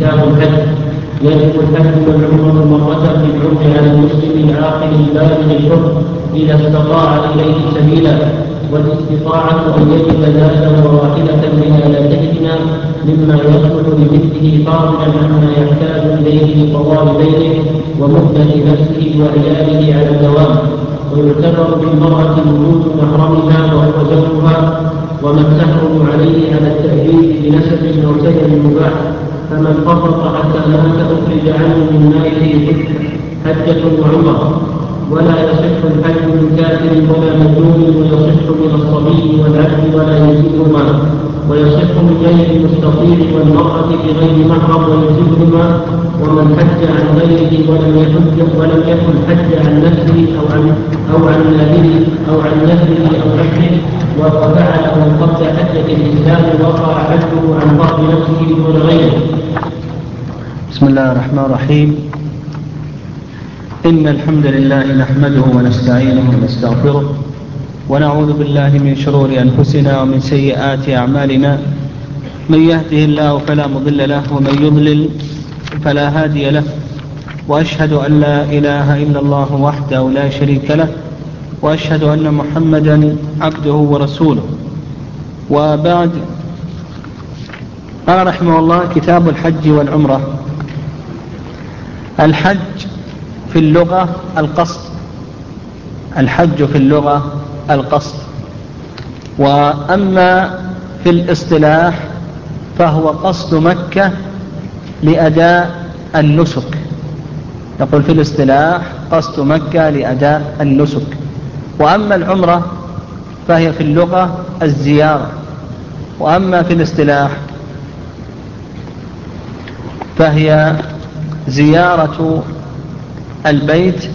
كتاب الحج. يجب الحج والعمرة مرة في العمر على المسلم العاقل البالغ الحر إذا استطاع إليه سبيلا، والاستطاعة أن يجد زادا وراحلة من آلاتهما مما يصلح لمثله فاضلا عما يحتاج إليه لقضاء بينه ومهلة نفسه وعياله على الدوام. ويعتبر بالمرأة وجود محرمها وهو زوجها، ومن تحرم عليه على التأبيد بنسب أو سبب مباح. فمن فرط حتى مات أخرج عنه من ماله حجة وعمرة. ولا يصح الحج من كافر ولا مجنون، ويصح من الصبي والعبد ولا يزيدهما، ويصح من غير المستطيع والمرأة بغير محرم ويزيدهما. ومن حج عن غيره ولم يكن حج عن نفسه أو عن نذره أو عبده وفعله قبل حجة الإسلام وقع حجه عن فرض نفسه دون غيره. بسم الله الرحمن الرحيم. إن الحمد لله نحمده ونستعينه ونستغفره ونعوذ بالله من شرور أنفسنا ومن سيئات أعمالنا. من يهده الله فلا مضل له ومن يضلل فلا هادي له، وأشهد أن لا إله إلا الله وحده لا شريك له، وأشهد أن محمدا عبده ورسوله. وبعد، قال رحمه الله: كتاب الحج والعمرة. الحج في اللغة القصد، الحج في اللغة القصد، وأما في الاصطلاح فهو قصد مكة لأداء النسك. نقول في الاصطلاح قصد مكة لأداء النسك. وأما العمرة فهي في اللغة الزيارة، وأما في الاصطلاح فهي زيارة البيت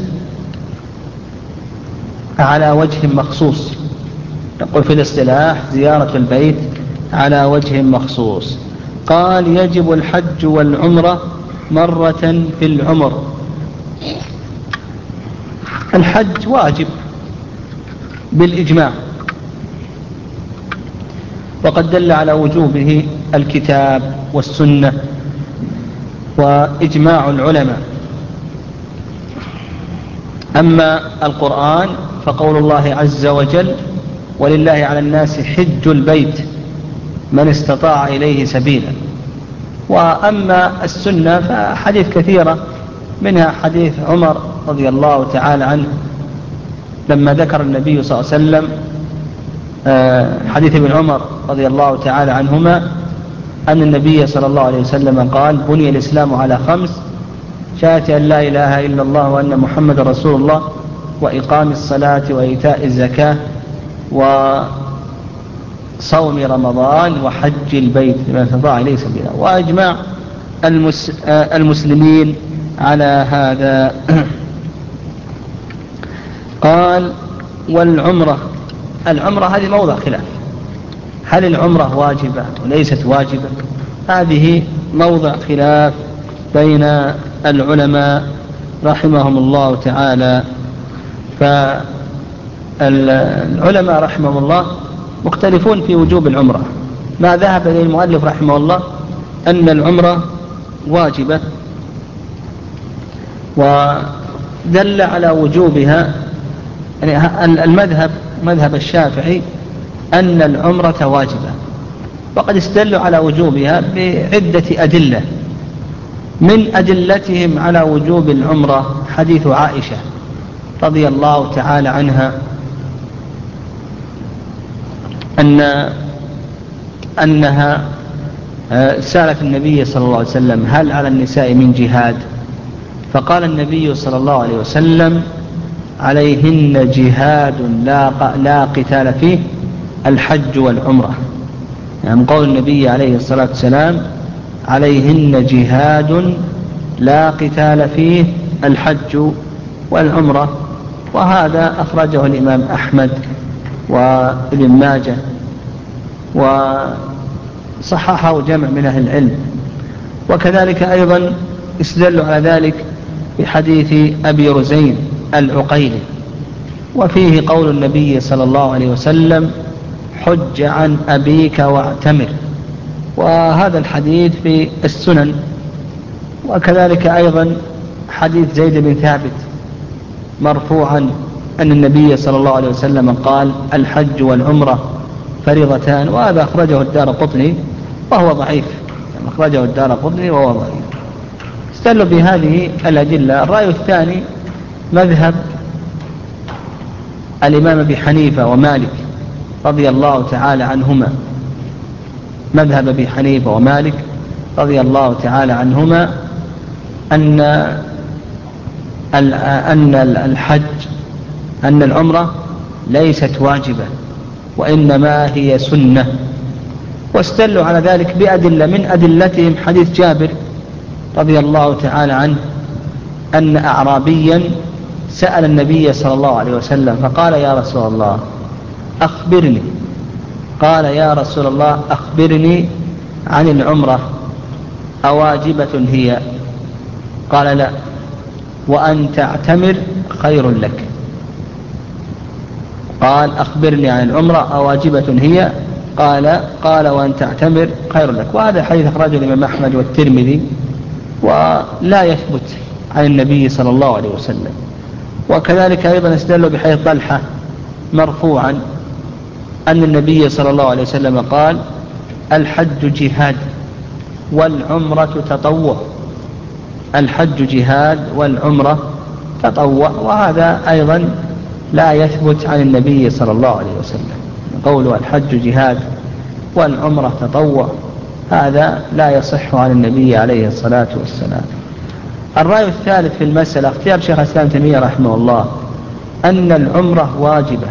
على وجه مخصوص. نقول في الاصطلاح زيارة البيت على وجه مخصوص. قال: يجب الحج والعمرة مرة في العمر. الحج واجب بالإجماع، وقد دل على وجوبه الكتاب والسنة وإجماع العلماء. أما القرآن فقول الله عز وجل: ولله على الناس حج البيت من استطاع إليه سبيلا. وأما السنة فحديث كثيرة، منها حديث عمر رضي الله تعالى عنه لما ذكر النبي صلى الله عليه وسلم، حديث ابن عمر رضي الله تعالى عنهما أن النبي صلى الله عليه وسلم قال: بني الإسلام على 5: شهادة أن لا إله إلا الله وأن محمد رسول الله، وإقام الصلاة وإيتاء الزكاة وصوم رمضان وحج البيت لمن استطاع إليه سبيلا. وأجماع المسلمين على هذا. قال: والعمرة. العمرة هذه موضع خلاف، هل العمرة واجبة وليست واجبة؟ هذه موضع خلاف بين العلماء رحمهم الله تعالى. فالعلماء رحمهم الله مختلفون في وجوب العمرة. ما ذهب إليه المؤلف رحمه الله أن العمرة واجبة، ودل على وجوبها يعني مذهب الشافعي أن العمرة واجبة، وقد استدلوا على وجوبها بعدة أدلة. من أدلتهم على وجوب العمرة حديث عائشة رضي الله تعالى عنها أنها سألت النبي صلى الله عليه وسلم: هل على النساء من جهاد؟ فقال النبي صلى الله عليه وسلم: عليهن جهاد لا قتال فيه، الحج والعمرة. يعني قول النبي عليه الصلاة والسلام: عليهن جهاد لا قتال فيه، الحج والعمرة. وهذا أخرجه الإمام أحمد وابن ماجه، وصححه جمع من أهل العلم. وكذلك أيضا استدلوا على ذلك بحديث أبي رزين العقيلي، وفيه قول النبي صلى الله عليه وسلم: حج عن أبيك واعتمر. وهذا الحديث في السنن وكذلك أيضا حديث زيد بن ثابت مرفوعا أن النبي صلى الله عليه وسلم قال: الحج والعمرة فريضتان، وهذا أخرجه الدارقطني وهو ضعيف، أخرجه الدارقطني وهو ضعيف. استدلوا بهذه الأدلة. الرأي الثاني مذهب الإمام أبي حنيفة ومالك رضي الله تعالى عنهما، مذهب أبي حنيفة ومالك رضي الله تعالى عنهما أن العمرة ليست واجبة وإنما هي سنة، واستدلوا على ذلك بأدلة. من أدلتهم حديث جابر رضي الله تعالى عنه أن أعرابيا سأل النبي صلى الله عليه وسلم فقال: يا رسول الله أخبرني. قال: يا رسول الله أخبرني عن العمرة أواجبة هي؟ قال: لا، وأن تعتمر خير لك. قال: أخبرني عن العمرة أواجبة هي؟ قال: وأن تعتمر خير لك. وهذا حديث أخرجه الإمام أحمد والترمذي ولا يثبت عن النبي صلى الله عليه وسلم. وكذلك أيضا استدلوا بحديث طلحة مرفوعا أن النبي صلى الله عليه وسلم قال: الحج جهاد والعمرة تطوع. الحج جهاد والعمرة تطوع، وهذا أيضا لا يثبت عن النبي صلى الله عليه وسلم. قوله الحج جهاد والعمرة تطوع هذا لا يصح عن النبي عليه الصلاة والسلام. الرأي الثالث في المسألة اختيار شيخ الإسلام ابن تيمية رحمه الله أن العمرة واجبة،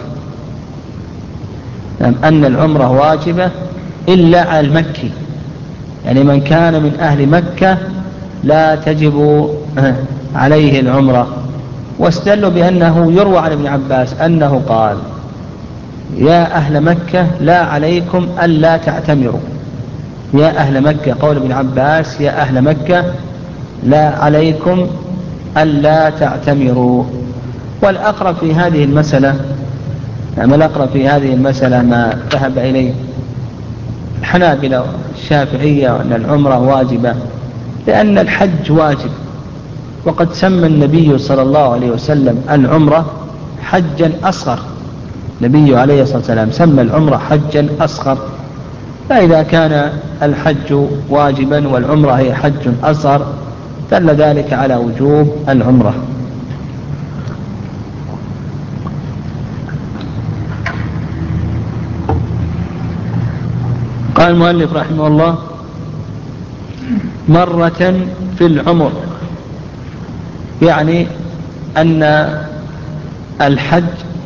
أن العمرة واجبة إلا على المكي، يعني من كان من أهل مكة لا تجب عليه العمرة. واستدلوا بأنه يروى عن ابن عباس أنه قال: يا أهل مكة لا عليكم ألا تعتمروا. يا أهل مكة، قول ابن عباس: يا أهل مكة لا عليكم ألا تعتمروا. والأقرب في هذه المسألة ما ذهب إليه الحنابلة والشافعية أن العمرة واجبة، لأن الحج واجب، وقد سمى النبي صلى الله عليه وسلم العمرة حجا أصغر. النبي عليه الصلاة والسلام سمى العمرة حجا أصغر، فإذا كان الحج واجبا والعمرة هي حج أصغر دل ذلك على وجوب العمرة. قال المؤلف رحمه الله: مرة في العمر، يعني أن الحج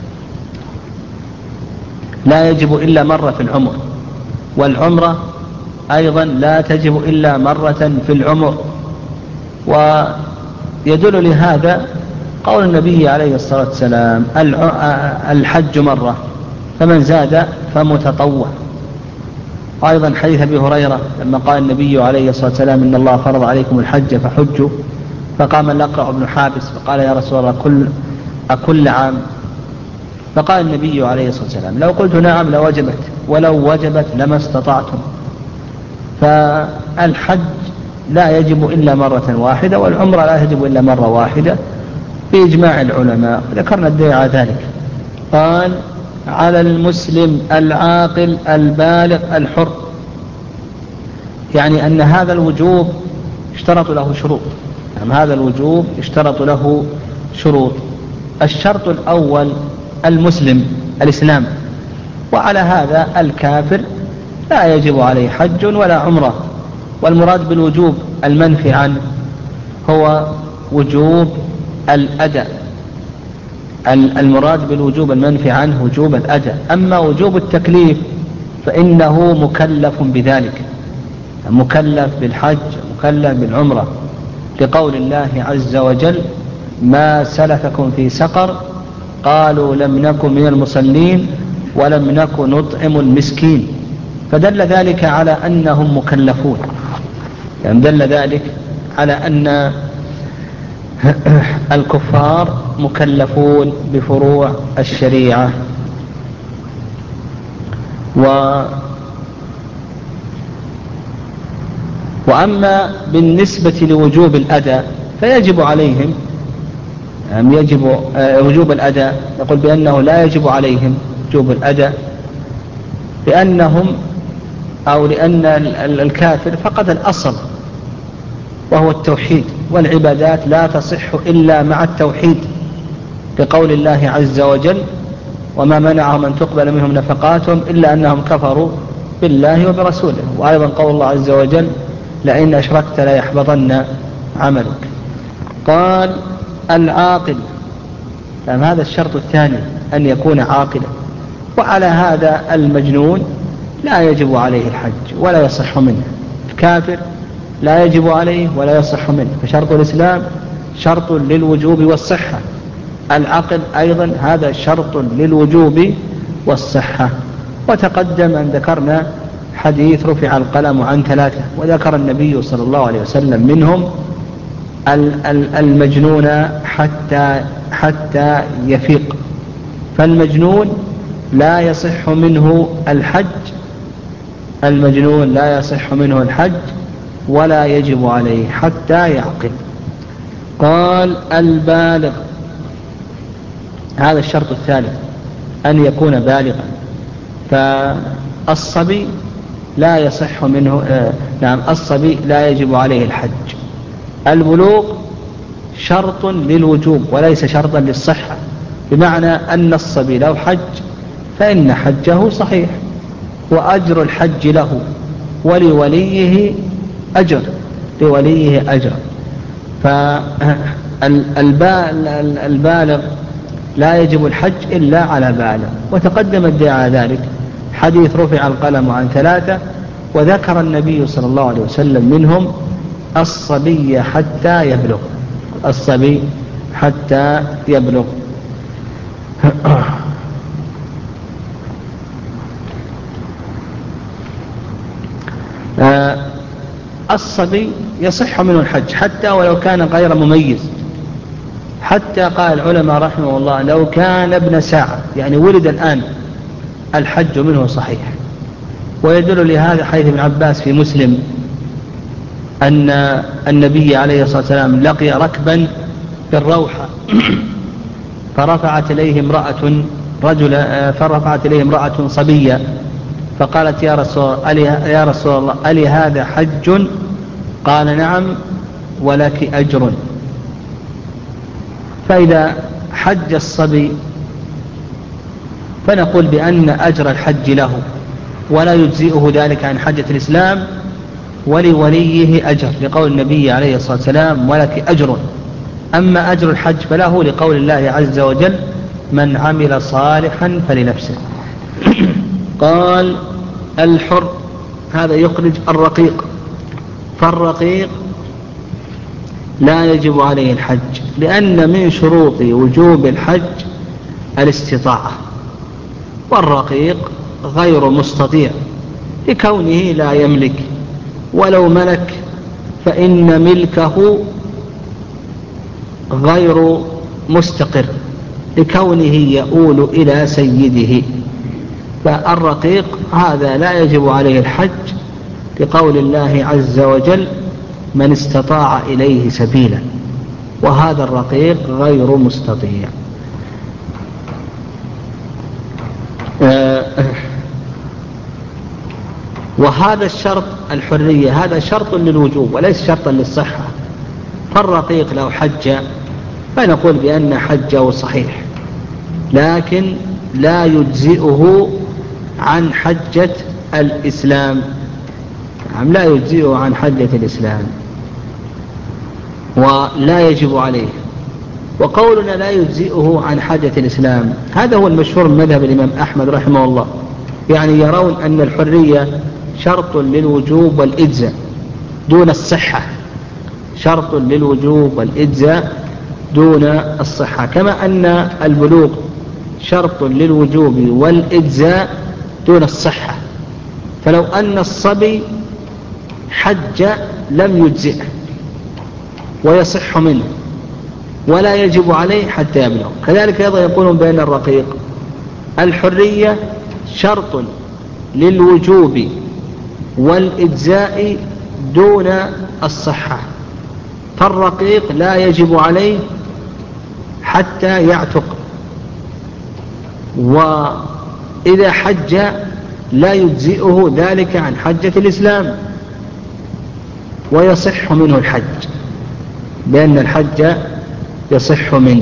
لا يجب إلا مرة في العمر، والعمرة أيضا لا تجب إلا مرة في العمر. ويدل لهذا قول النبي عليه الصلاة والسلام: الحج مرة فمن زاد فمتطوع. أيضا حديث أبي هريرة لما قال النبي عليه الصلاة والسلام: إن الله فرض عليكم الحج فحجوا. فقام الأقرع بن حابس فقال: يا رسول الله أكل عام؟ فقال النبي عليه الصلاة والسلام: لو قلت نعم لوجبت، ولو وجبت لما استطعتم. فالحج لا يجب إلا مرة واحدة، والعمرة لا تجب إلا مرة واحدة بإجماع العلماء، ذكرنا الدليل على ذلك. قال: على المسلم العاقل البالغ الحر، يعني أن هذا الوجوب اشترط له شروط. هذا الوجوب اشترط له شروط. الشرط الأول المسلم، الإسلام، وعلى هذا الكافر لا يجب عليه حج ولا عمرة. والمراد بالوجوب المنفي عنه هو وجوب الأداء. المراد بالوجوب المنفي عنه وجوب الأداء. أما وجوب التكليف فإنه مكلف بذلك، مكلف بالحج، مكلف بالعمرة، لقول الله عز وجل: ما سلككم في سقر؟ قالوا لم نكن من المصلين ولم نكن نطعم المسكين. فدل ذلك على أنهم مكلفون، يعني دل ذلك على أن الكفار مكلفون بفروع الشريعة. وأما بالنسبة لوجوب الأداء فيجب عليهم يجب وجوب الأداء، نقول بأنه لا يجب عليهم وجوب الأداء لأنهم أو لأن الكافر فقد الأصل وهو التوحيد، والعبادات لا تصح إلا مع التوحيد، بقول الله عز وجل: وما منعهم أن تقبل منهم نفقاتهم إلا أنهم كفروا بالله وبرسوله. وأيضا قول الله عز وجل: لئن أشركت ليحبطن عملك. قال: العاقل، هذا الشرط الثاني أن يكون عاقلا. وعلى هذا المجنون لا يجب عليه الحج ولا يصح منه، الكافر لا يجب عليه ولا يصح منه، فشرط الإسلام شرط للوجوب والصحة. العقل أيضا هذا شرط للوجوب والصحة. وتقدم أن ذكرنا حديث رفع القلم عن 3، وذكر النبي صلى الله عليه وسلم منهم المجنون حتى يفيق، فالمجنون لا يصح منه الحج، المجنون لا يصح منه الحج ولا يجب عليه حتى يعقل. قال: البالغ، هذا الشرط الثالث أن يكون بالغا، فالصبي لا يصح منه الصبي لا يجب عليه الحج. البلوغ شرط للوجوب وليس شرطا للصحة، بمعنى أن الصبي لو حج فإن حجه صحيح وأجر الحج له ولوليه أجر، فالبالغ لا يجب الحج إلا على بالغ. وتقدم ادعاء ذلك حديث رفع القلم عن 3، وذكر النبي صلى الله عليه وسلم منهم الصبي حتى يبلغ، الصبي حتى يبلغ. الصبي يصح منه الحج حتى ولو كان غير مميز، حتى قال العلماء رحمه الله: لو كان ابن ساعة، يعني ولد الآن، الحج منه صحيح. ويدل لهذا حديث ابن عباس في مسلم أن النبي عليه الصلاة والسلام لقي ركبا في الروحة فرفعت إليه امرأة صبية، فقالت: يا رسول الله ألي هذا حج؟ قال: نعم ولك أجر. فإذا حج الصبي فنقول بأن أجر الحج له ولا يجزئه ذلك عن حجة الإسلام، ولوليه أجر، لقول النبي عليه الصلاة والسلام: ولك أجر. أما أجر الحج فله، لقول الله عز وجل: من عمل صالحا فلنفسه. قال: الحر، هذا يخرج الرقيق، فالرقيق لا يجب عليه الحج، لأن من شروط وجوب الحج الاستطاعة، والرقيق غير مستطيع لكونه لا يملك، ولو ملك فإن ملكه غير مستقر لكونه يؤول إلى سيده. فالرقيق هذا لا يجب عليه الحج، لقول الله عز وجل: من استطاع إليه سبيلا، وهذا الرقيق غير مستطيع. وهذا الشرط الحرية هذا شرط للوجوب وليس شرطا للصحة، فالرقيق لو حج فنقول بأن حجه صحيح، لكن لا يجزئه عن حجة الإسلام، لا يجزئه عن حجة الإسلام ولا يجب عليه. وقولنا لا يجزئه عن حجة الإسلام هذا هو المشهور من مذهب الإمام أحمد رحمه الله، يعني يرون أن الحرية شرط للوجوب والإجزاء دون الصحة، شرط للوجوب والإجزاء دون الصحة، كما أن البلوغ شرط للوجوب والإجزاء دون الصحة. فلو أن الصبي حج لم يجزئه ويصح منه ولا يجب عليه حتى يبلغ. كذلك أيضا يقولون بأن الرقيق الحرية شرط للوجوب والإجزاء دون الصحة، فالرقيق لا يجب عليه حتى يعتق، وإذا حج لا يجزئه ذلك عن حجة الإسلام، ويصح منه الحج، لأن الحج يصح منه.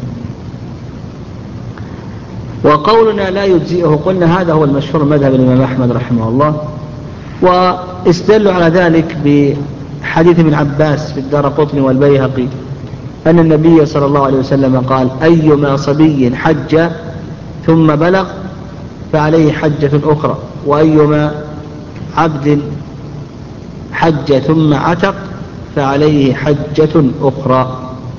وقولنا لا يجزئه قلنا هذا هو المشهور مذهب الإمام أحمد رحمه الله، واستدلوا على ذلك بحديث ابن عباس في الدارقطني والبيهقي أن النبي صلى الله عليه وسلم قال: أيما صبي حج ثم بلغ فعليه حجة أخرى، وأيما عبد حج ثم عتق فعليه حجة أخرى.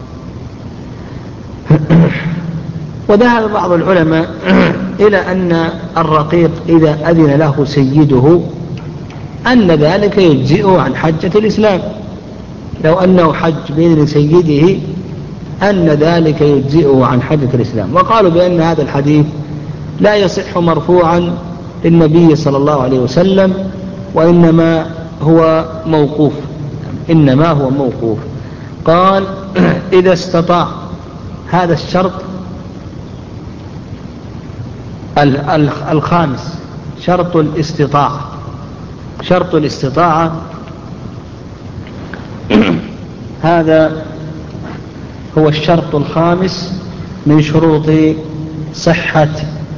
وذهب بعض العلماء إلى أن الرقيق إذا أذن له سيده أن ذلك يجزئه عن حجة الإسلام، لو أنه حج بإذن سيده أن ذلك يجزئه عن حجة الإسلام. وقالوا بأن هذا الحديث لا يصح مرفوعا للنبي صلى الله عليه وسلم، وإنما هو موقوف، إنما هو موقوف. قال: إذا استطاع، هذا الشرط الخامس، شرط الاستطاعة. شرط الاستطاعة هذا هو الشرط الخامس من شروط صحة،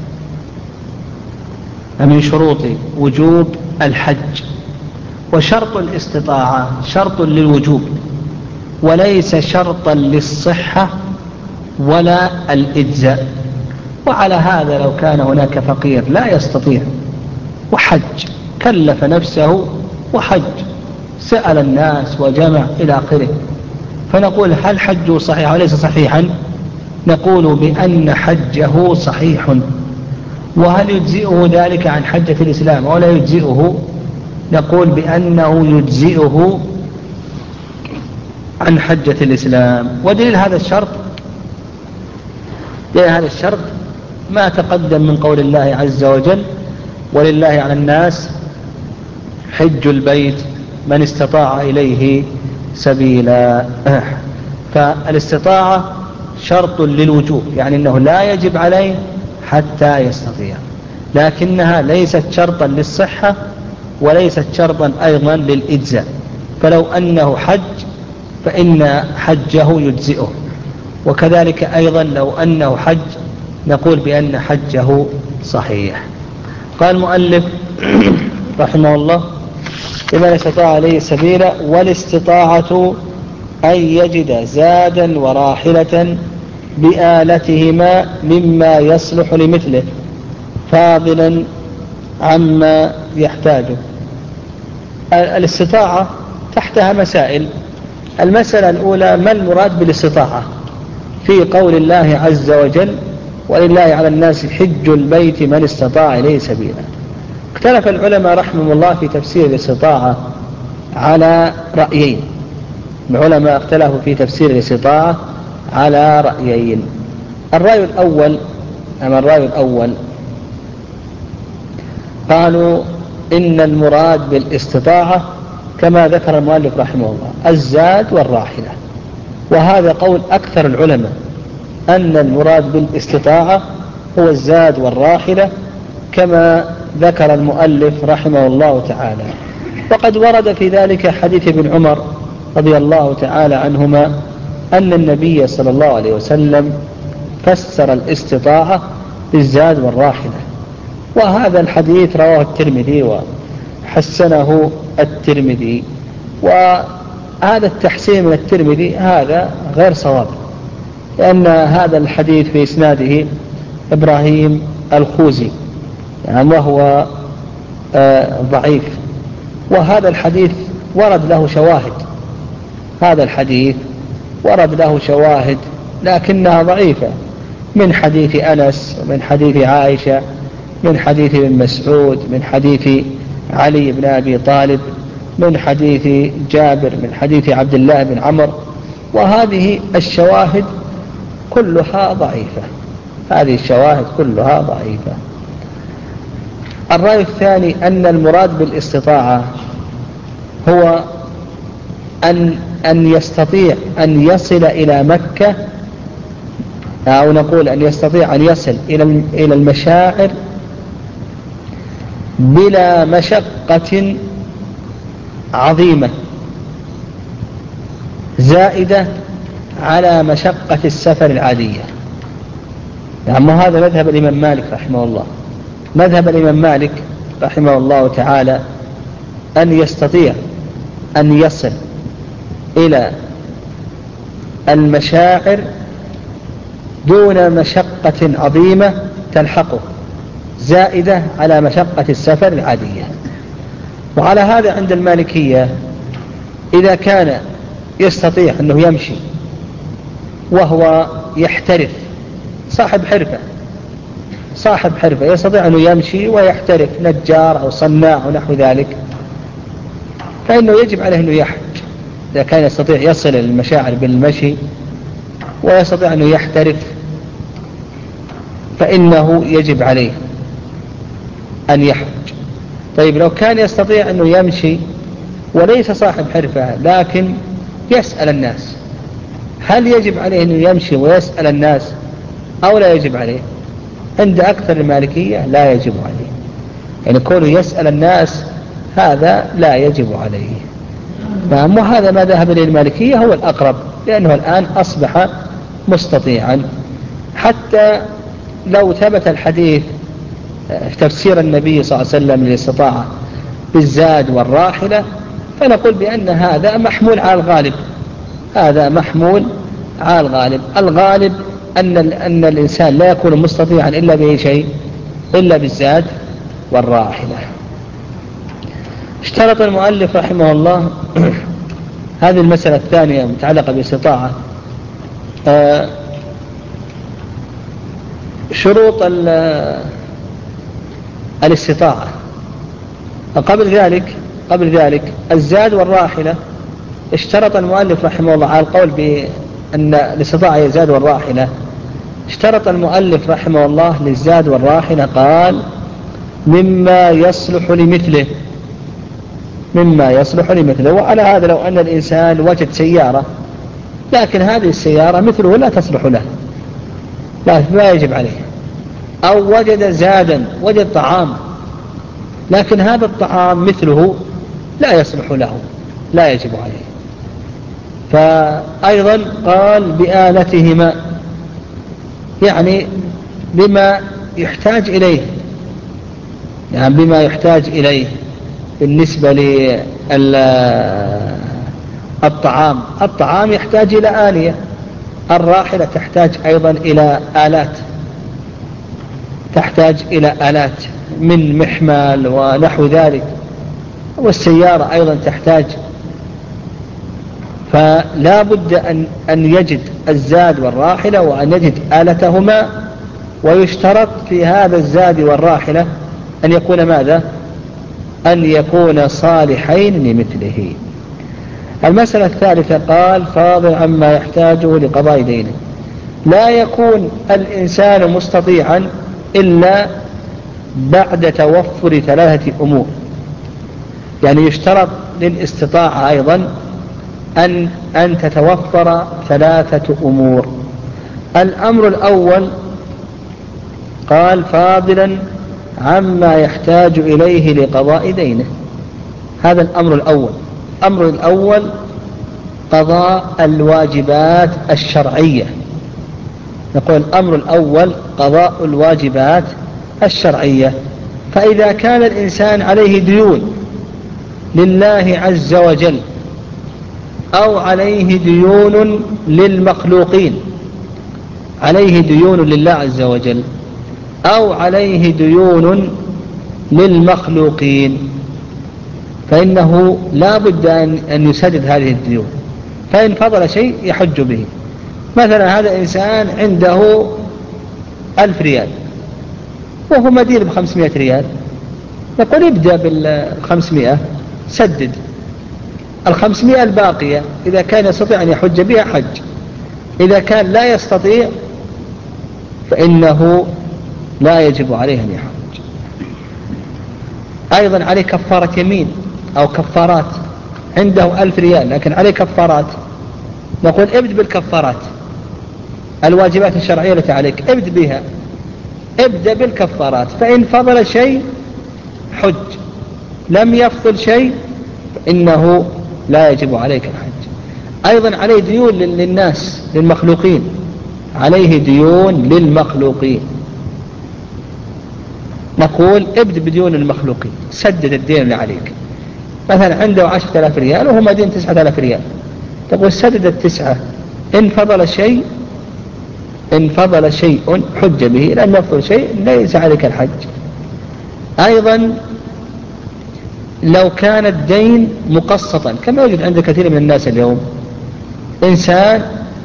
من شروط وجوب الحج. وشرط الاستطاعة شرط للوجوب وليس شرطا للصحة ولا الإجزاء. وعلى هذا لو كان هناك فقير لا يستطيع وحج، كلف نفسه وحج، سأل الناس وجمع إلى آخره، فنقول هل حجه صحيح وليس صحيحا؟ نقول بأن حجه صحيح. وهل يجزئه ذلك عن حجة الإسلام ولا يجزئه؟ نقول بأنه يجزئه عن حجة الإسلام. ودليل هذا الشرط ما تقدم من قول الله عز وجل: ولله على الناس حج البيت من استطاع إليه سبيلا. فالاستطاعة شرط للوجوب، يعني أنه لا يجب عليه حتى يستطيع، لكنها ليست شرطا للصحة وليست شرطا أيضا للإجزاء. فلو أنه حج فإن حجه يجزئه، وكذلك أيضا لو أنه حج نقول بأن حجه صحيح. قال المؤلف رحمه الله: لمن استطاع عليه سبيلا، والاستطاعة أن يجد زادا وراحلة بآلتهما مما يصلح لمثله فاضلا عما يحتاجه. الاستطاعة تحتها مسائل. المسألة الأولى: ما المراد بالاستطاعة في قول الله عز وجل: ولله على الناس حج البيت من استطاع إليه سبيلا؟ اختلف العلماء رحمهم الله في تفسير الاستطاعة على رأيين. العلماء اختلفوا في تفسير الاستطاعة على رأيين. الرأي الأول قالوا إن المراد بالاستطاعة كما ذكر المؤلف رحمه الله الزاد والراحلة، وهذا قول أكثر العلماء، أن المراد بالاستطاعة هو الزاد والراحلة كما ذكر المؤلف رحمه الله تعالى. وقد ورد في ذلك حديث ابن عمر رضي الله تعالى عنهما أن النبي صلى الله عليه وسلم فسر الاستطاعة بالزاد والراحلة، وهذا الحديث رواه الترمذي وحسنه الترمذي. وهذا التحسين من الترمذي هذا غير صواب، لأن هذا الحديث في إسناده إبراهيم الخوزي يعني وهو ضعيف، وهذا الحديث ورد له شواهد، هذا الحديث ورد له شواهد لكنها ضعيفة، من حديث أنس ومن حديث عائشة، من حديث ابن مسعود، من حديث علي بن أبي طالب، من حديث جابر، من حديث عبد الله بن عمر، وهذه الشواهد كلها ضعيفة، هذه الشواهد كلها ضعيفة. الرأي الثاني أن المراد بالاستطاعة هو أن يستطيع أن يصل إلى مكة، أو نقول أن يستطيع أن يصل إلى المشاعر بلا مشقة عظيمة زائدة على مشقة السفر العادية. يعني هذا مذهب الإمام مالك رحمه الله. مذهب الإمام مالك رحمه الله تعالى أن يستطيع أن يصل إلى المشاعر دون مشقة عظيمة تلحقه زائدة على مشقة السفر العادية. وعلى هذا عند المالكية إذا كان يستطيع أنه يمشي وهو يحترف، صاحب حرفة يستطيع أنه يمشي ويحترف، نجار أو صناع أو نحو ذلك، فإنه يجب عليه أنه يحج. إذا كان يستطيع يصل المشاعر بالمشي ويستطيع أنه يحترف فإنه يجب عليه أن يحج. طيب لو كان يستطيع أنه يمشي وليس صاحب حرفة لكن يسأل الناس، هل يجب عليه أنه يمشي ويسأل الناس أو لا يجب عليه؟ عند أكثر المالكية لا يجب عليه، يعني كونه يسأل الناس هذا لا يجب عليه. نعم، وهذا ما ذهب إليه المالكية هو الأقرب، لأنه الآن أصبح مستطيعا. حتى لو ثبت الحديث في تفسير النبي صلى الله عليه وسلم للاستطاعة بالزاد والراحلة فنقول بأن هذا محمول على الغالب. هذا محمول على الغالب. الغالب أن الإنسان لا يكون مستطيعا إلا بأي شيء إلا بالزاد والراحلة. اشترط المؤلف رحمه الله هذه المسألة الثانية متعلقة بالاستطاعة، شروط الاستطاعة. قبل ذلك الزاد والراحلة اشترط المؤلف رحمه الله على القول بأن الاستطاعة هي الزاد والراحلة. اشترط المؤلف رحمه الله للزاد والراحلة قال مما يصلح لمثله. وعلى هذا لو أن الإنسان وجد سيارة لكن هذه السيارة مثله لا تصلح له لا يجب عليه، أو وجد زادا، وجد طعام لكن هذا الطعام مثله لا يصلح له لا يجب عليه. فأيضا قال بآلتهما، يعني بما يحتاج إليه، يعني بما يحتاج إليه بالنسبة الطعام يحتاج إلى آلية، الراحلة تحتاج أيضا إلى آلات من محمل ونحو ذلك، والسيارة أيضا تحتاج. فلا بد أن يجد الزاد والراحلة وأن يجد آلتهما. ويشترط في هذا الزاد والراحلة أن يكون ماذا؟ أن يكون صالحين لمثله. المسألة الثالثة قال فاضل عما يحتاجه لقضاء دينه. لا يكون الإنسان مستطيعا إلا بعد توفر ثلاثة أمور. يعني يشترط للاستطاعة أيضا أن تتوفر ثلاثة أمور. الأمر الأول قال فاضلا عما يحتاج إليه لقضاء دينه. هذا الأمر الأول. الأمر الأول قضاء الواجبات الشرعية. نقول الأمر الأول قضاء الواجبات الشرعية. فإذا كان الإنسان عليه ديون لله عز وجل أو عليه ديون للمخلوقين، عليه ديون لله عز وجل أو عليه ديون للمخلوقين، فإنه لا بد أن يسدد هذه الديون. فإن فضل شيء يحج به. مثلا هذا إنسان عنده 1000 ريال وهو مدين ب500 ريال، نقول ابدأ بال500 سدد 500 الباقية. إذا كان يستطيع أن يحج بها حج، إذا كان لا يستطيع فإنه لا يجب عليه أن يحج. أيضا عليه كفارة يمين أو كفارات. عنده 1000 ريال لكن عليه كفارات، نقول ابد بالكفارات، الواجبات الشرعية التي عليك ابد بها، ابدأ بالكفارات، فإن فضل شيء حج، لم يفضل شيء إنه لا يجب عليك الحج. أيضا عليه ديون للناس، للمخلوقين، عليه ديون للمخلوقين، نقول ابدأ بديون المخلوقين، سدد الدين اللي عليك. مثلا عنده 10,000 ريال وهو مدين 9,000 ريال، تقول سدد 9، إن فضل شيء حج به، لم يفضل شيء ليس عليك الحج. أيضا لو كان الدين مقسطا كما يوجد عند كثير من الناس اليوم، إنسان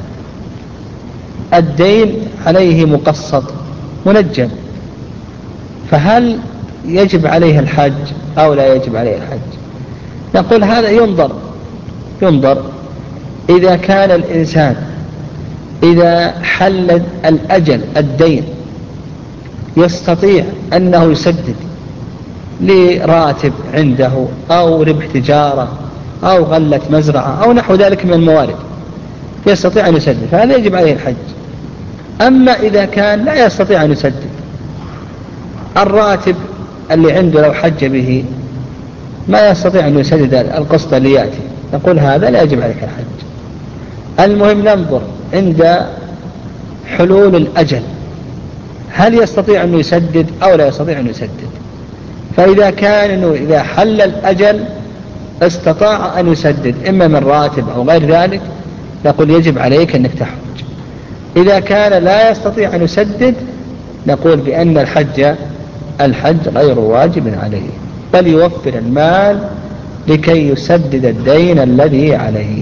الدين عليه مقسط منجم، فهل يجب عليه الحج أو لا يجب عليه الحج؟ نقول هذا ينظر إذا كان الإنسان إذا حل الأجل الدين يستطيع أنه يسدد لراتب عنده أو ربح تجارة أو غلة مزرعة أو نحو ذلك من الموارد، يستطيع أن يسدد، فهذا يجب عليه الحج. أما إذا كان لا يستطيع أن يسدد، الراتب اللي عنده لو حج به ما يستطيع أن يسدد القسط اللي يأتي، نقول هذا لا يجب عليك الحج. المهم ننظر عند حلول الأجل هل يستطيع أن يسدد أو لا يستطيع أن يسدد. فإذا كان إنه إذا حل الأجل استطاع أن يسدد إما من راتب أو غير ذلك، نقول يجب عليك أنك تحج. إذا كان لا يستطيع أن يسدد، نقول بأن الحج غير واجب عليه، بل يوفر المال لكي يسدد الدين الذي عليه.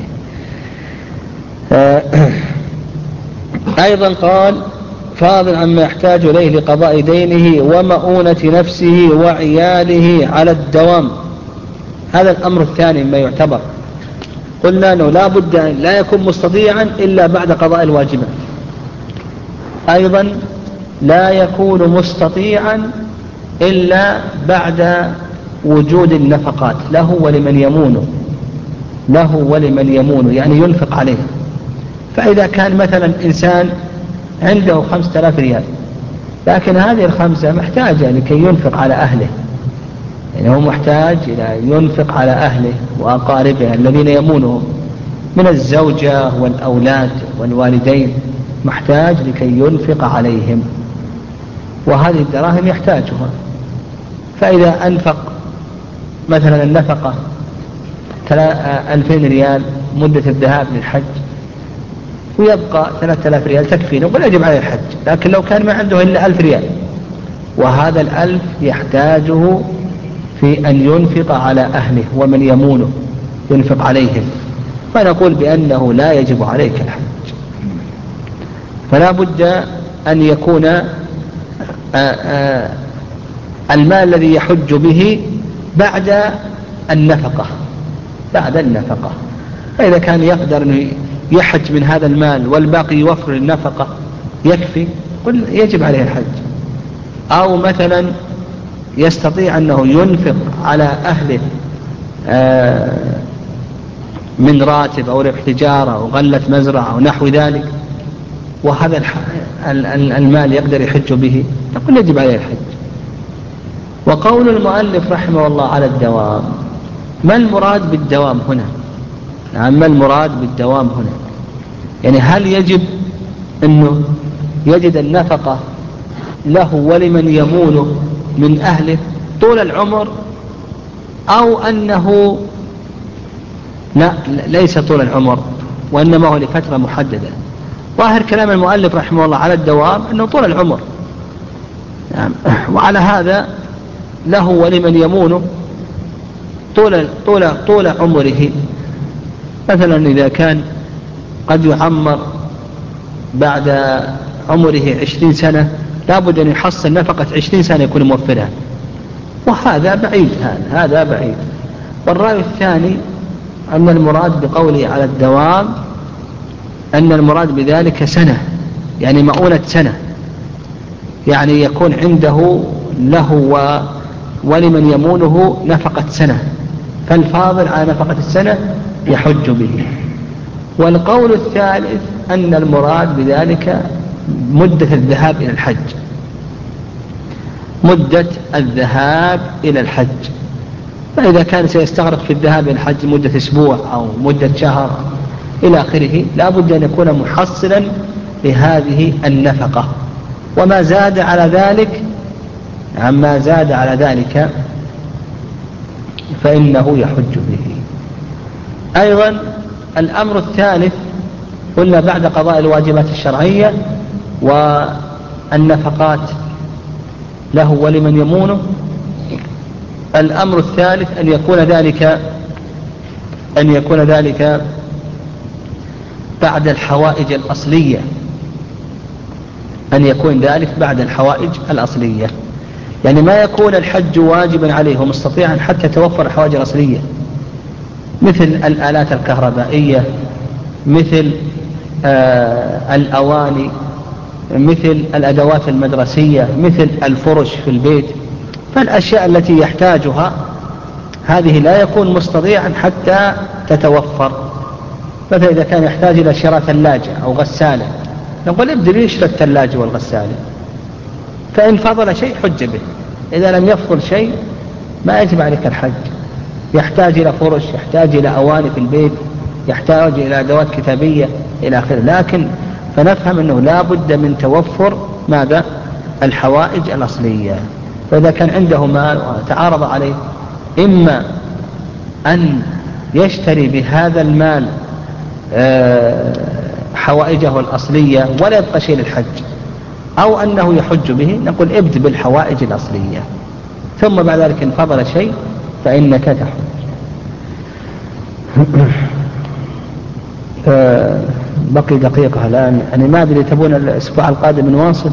أيضا قال فاضل عما يحتاج إليه لقضاء دينه ومؤونة نفسه وعياله على الدوام. هذا الأمر الثاني ما يعتبر، قلنا أنه لا بد أن لا يكون مستطيعا إلا بعد قضاء الواجبات. أيضا لا يكون مستطيعا إلا بعد وجود النفقات له ولمن يمونه، يعني ينفق عليه. فإذا كان مثلا إنسان عنده 5,000 ريال لكن هذه 5 محتاجة لكي ينفق على أهله، يعني هو محتاج إلى ينفق على أهله وأقاربه الذين يمونهم من الزوجة والأولاد والوالدين، محتاج لكي ينفق عليهم، وهذه الدراهم يحتاجها. فإذا أنفق مثلا النفقة 2000 ريال مدة الذهاب للحج ويبقى 3000 ريال تكفينه ولا يجب عليه الحج. لكن لو كان ما عنده إلا 1000 ريال وهذا 1000 يحتاجه في أن ينفق على أهله ومن يمونه، ينفق عليهم، فنقول بأنه لا يجب عليك الحج. فلا بد أن يكون المال الذي يحج به بعد النفقة. فإذا كان يقدر أنه يحج من هذا المال والباقي يوفر النفقة يكفي، قل يجب عليه الحج. أو مثلا يستطيع أنه ينفق على أهله من راتب أو ربح تجارة أو غلة مزرعة أو نحو ذلك، وهذا المال يقدر يحج به، نقول يجب عليه الحج. وقول المؤلف رحمه الله على الدوام، ما المراد بالدوام هنا؟ ما المراد بالدوام هنا؟ يعني هل يجب أنه يجد النفقة له ولمن يمونه من أهله طول العمر، أو أنه لا ليس طول العمر وإنما هو لفترة محددة؟ ظاهر كلام المؤلف رحمه الله على الدوام أنه طول العمر، وعلى هذا له ولمن يمونه طول عمره. مثلا إذا كان قد يعمر بعد عمره 20 سنة لابد أن يحصل نفقة 20 سنة يكون موفرها، وهذا بعيد. هذا بعيد. والرأي الثاني أن المراد بقوله على الدوام أن المراد بذلك سنة، يعني مؤونة سنة، يعني يكون عنده له ولمن يمونه نفقة سنة، فالفاضل على نفقة السنة يحج به. والقول الثالث أن المراد بذلك مدة الذهاب إلى الحج، مدة الذهاب إلى الحج. فإذا كان سيستغرق في الذهاب إلى الحج مدة أسبوع أو مدة شهر إلى آخره، لا بد أن يكون محصلا لهذه النفقة، وما زاد على ذلك عما زاد على ذلك فإنه يحج به. أيضا الأمر الثالث قلنا بعد قضاء الواجبات الشرعية والنفقات له ولمن يمونه، الأمر الثالث أن يكون ذلك بعد الحوائج الأصلية، أن يكون ذلك بعد الحوائج الأصلية، يعني ما يكون الحج واجبا عليه ومستطيعا حتى توفر الحوائج الأصلية، مثل الآلات الكهربائية، مثل الأواني، مثل الأدوات المدرسية، مثل الفرش في البيت. فالأشياء التي يحتاجها هذه لا يكون مستطيعا حتى تتوفر. مثلا إذا كان يحتاج إلى شراء ثلاجة أو غسالة، نقول ابدأ يشتري الثلاجة والغسالة، فإن فضل شيء حج به. إذا لم يفضل شيء ما يجب عليك الحج. يحتاج إلى فرش، يحتاج إلى أواني في البيت، يحتاج إلى أدوات كتابية إلى آخره، لكن فنفهم أنه لا بد من توفر ماذا؟ الحوائج الأصلية. فإذا كان عنده مال وتعارض عليه إما أن يشتري بهذا المال حوائجه الأصلية ولا يبقى شيء للحج، أو أنه يحج به، نقول ابدأ بالحوائج الأصلية، ثم بعد ذلك إن فضل شيء فإنك تحج. بقي دقيقة الآن، يعني ما أدري تبون الأسبوع القادم نواصل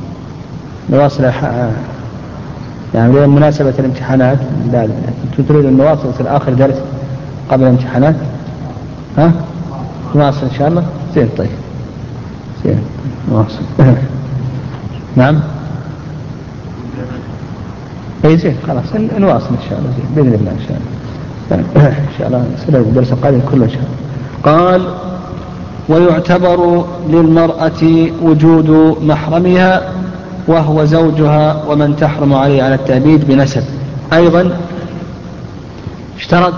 يعني مناسبة الامتحانات، لا تريد أن نواصل في آخر درس قبل الامتحانات؟ ها؟ نواصل إن شاء الله. زين، طيب زين نواصل. نعم اي زين، خلاص نواصل ان شاء الله. زين باذن الله ان شاء الله. ان شاء الله نسأل الدرس القادم كله ان شاء الله. قال: ويعتبر للمرأة وجود محرمها وهو زوجها ومن تحرم عليه على التأبيد بنسب. أيضا اشترط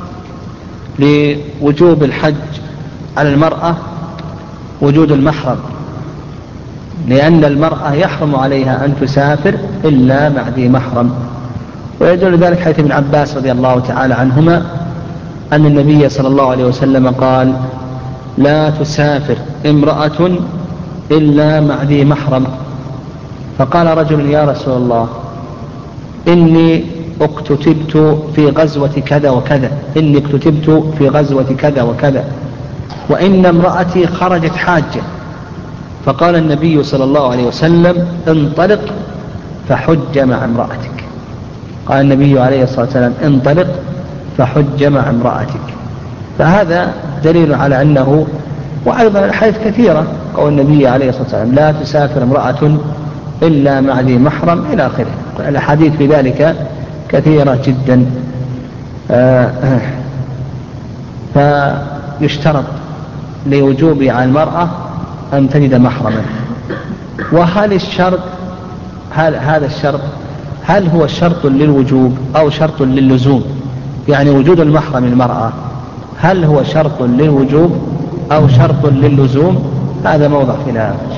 لوجوب الحج على المرأة وجود المحرم، لأن المرأة يحرم عليها أن تسافر إلا مع ذي محرم. ويدل ذلك حيث ابن عباس رضي الله تعالى عنهما أن النبي صلى الله عليه وسلم قال: لا تسافر امرأة إلا مع ذي محرم. فقال رجل: يا رسول الله، إني اكتتبت في غزوة كذا وكذا، إني اكتتبت في غزوة كذا وكذا، وإن امرأتي خرجت حاجة. فقال النبي صلى الله عليه وسلم: انطلق فحج مع امرأتك. قال النبي عليه الصلاة والسلام: انطلق فحج مع امرأتك. فهذا دليل على أنه، وأيضا الحديث كثيرة، قول النبي عليه الصلاة والسلام: لا تسافر امرأة إلا مع ذي محرم إلى آخره. الحديث في ذلك كثيرة جدا. فيشترط لوجوب على المرأة أن تجد محرما. وهل الشرط، هذا الشرط هل هو شرط للوجوب أو شرط للزوم؟ يعني وجود المحرم المرأة هل هو شرط للوجوب أو شرط للزوم؟ هذا موضع خلاف.